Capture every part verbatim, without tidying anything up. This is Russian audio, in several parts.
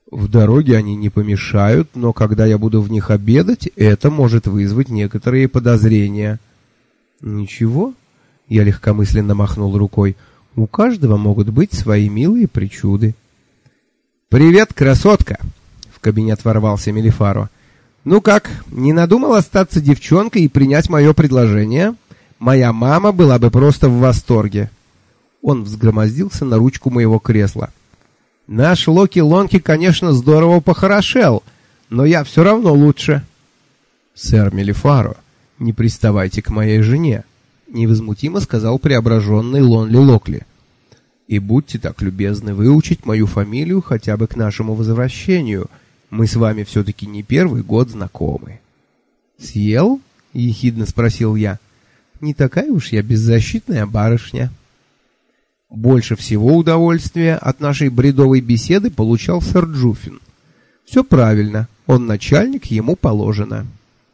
В дороге они не помешают, но когда я буду в них обедать, это может вызвать некоторые подозрения. Ничего, я легкомысленно махнул рукой. У каждого могут быть свои милые причуды. Привет, красотка, в кабинет ворвался Мелифаро. Ну как, не надумал остаться девчонкой и принять мое предложение? Моя мама была бы просто в восторге. Он взгромоздился на ручку моего кресла. Наш Локи-Лонки, конечно, здорово похорошел, но я все равно лучше. Сэр Мелифаро, не приставайте к моей жене, невозмутимо сказал преображенный Лонли Локли. И будьте так любезны выучить мою фамилию хотя бы к нашему возвращению. Мы с вами все-таки не первый год знакомы. Съел? Ехидно спросил я. Не такая уж я беззащитная барышня. Больше всего удовольствия от нашей бредовой беседы получал сэр Джуфин. Все правильно, он начальник, ему положено.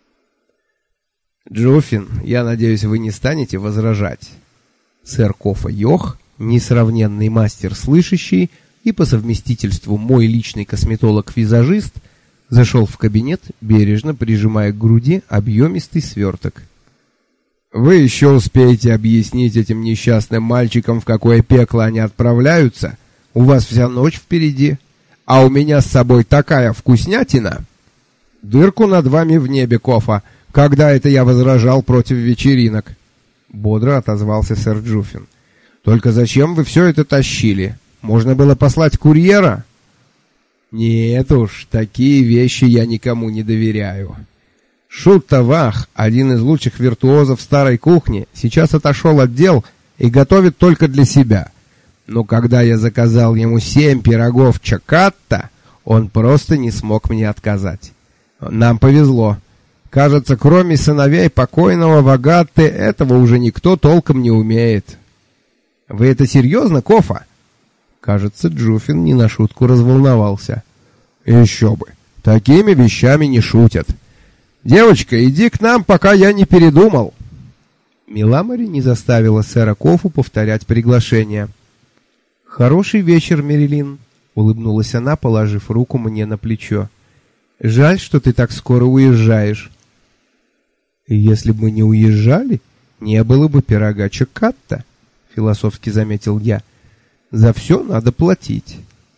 Джуфин, я надеюсь, вы не станете возражать. Сэр Кофа Йох, несравненный мастер слышащий и по совместительству мой личный косметолог-визажист, зашел в кабинет, бережно прижимая к груди объемистый сверток. Вы еще успеете объяснить этим несчастным мальчикам, в какое пекло они отправляются? У вас вся ночь впереди, а у меня с собой такая вкуснятина. Дырку над вами в небе, Кофа. Когда это я возражал против вечеринок? Бодро отозвался сэр Джуфин. Только зачем вы все это тащили? Можно было послать курьера? Нет уж, такие вещи я никому не доверяю. Шут Тавах, один из лучших виртуозов старой кухни, сейчас отошел от дел и готовит только для себя. Но когда я заказал ему семь пирогов чакатта, он просто не смог мне отказать. Нам повезло. Кажется, кроме сыновей покойного Вагатты, этого уже никто толком не умеет. Вы это серьезно, Кофа? Кажется, Джуфин не на шутку разволновался. Еще бы, такими вещами не шутят. Девочка, иди к нам, пока я не передумал. Миламари не заставила сэра Кофу повторять приглашение. Хороший вечер, Мерилин, улыбнулась она, положив руку мне на плечо. Жаль, что ты так скоро уезжаешь. Если бы мы не уезжали, не было бы пирога чакатта, философски заметил я. За все надо платить.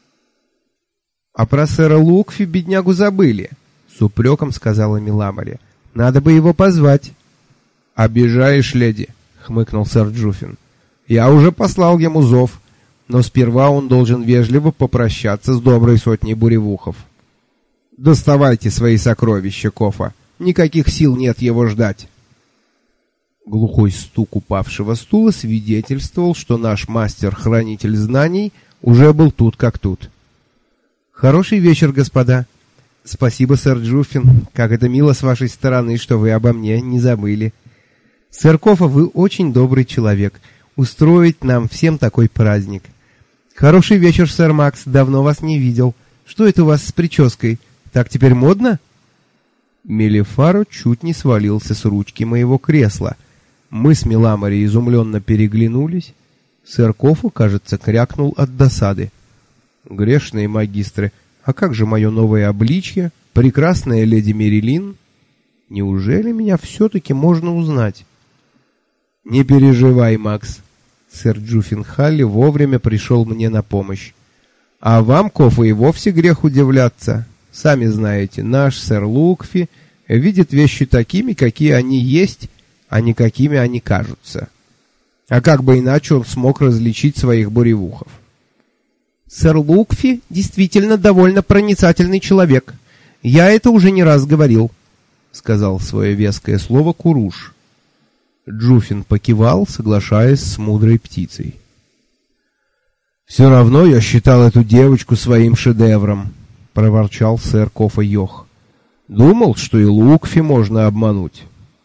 А про сэра Лукфи беднягу забыли. С упреком сказала Миламари. Надо бы его позвать. Обижаешь, леди, хмыкнул сэр Джуфин. Я уже послал ему зов, но сперва он должен вежливо попрощаться с доброй сотней буревухов. Доставайте свои сокровища, Кофа. Никаких сил нет его ждать. Глухой стук упавшего стула свидетельствовал, что наш мастер-хранитель знаний уже был тут как тут. Хороший вечер, господа. Спасибо, сэр Джуфин. Как это мило с вашей стороны, что вы обо мне не забыли. Сэр Кофа, вы очень добрый человек. Устроить нам всем такой праздник. Хороший вечер, сэр Макс. Давно вас не видел. Что это у вас с прической? Так теперь модно? Мелифаро чуть не свалился с ручки моего кресла. Мы с Миламари изумленно переглянулись. Сэр Кофа, кажется, крякнул от досады. Грешные магистры, а как же мое новое обличье, прекрасная леди Мерилин? Неужели меня все-таки можно узнать? Не переживай, Макс. Сэр Джуфин Халли вовремя пришел мне на помощь. А вам, Кофа, и вовсе грех удивляться. Сами знаете, наш сэр Лукфи видит вещи такими, какие они есть, а не какими они кажутся. А как бы иначе он смог различить своих буревухов? Сэр Лукфи действительно довольно проницательный человек. Я это уже не раз говорил, сказал свое веское слово Куруш. Джуфин покивал, соглашаясь с мудрой птицей. Все равно я считал эту девочку своим шедевром, проворчал сэр Кофа Йох. Думал, что и Лукфи можно обмануть.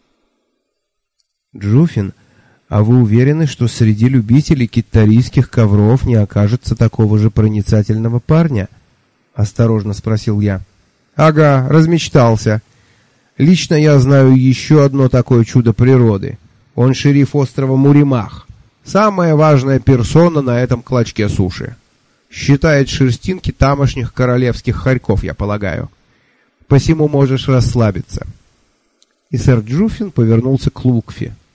Джуфин, а вы уверены, что среди любителей китарийских ковров не окажется такого же проницательного парня? Осторожно спросил я. Ага, размечтался. Лично я знаю еще одно такое чудо природы. Он шериф острова Муримах. Самая важная персона на этом клочке суши. Считает шерстинки тамошних королевских хорьков, я полагаю. Посему можешь расслабиться. И сэр Джуффин повернулся к Лукфи.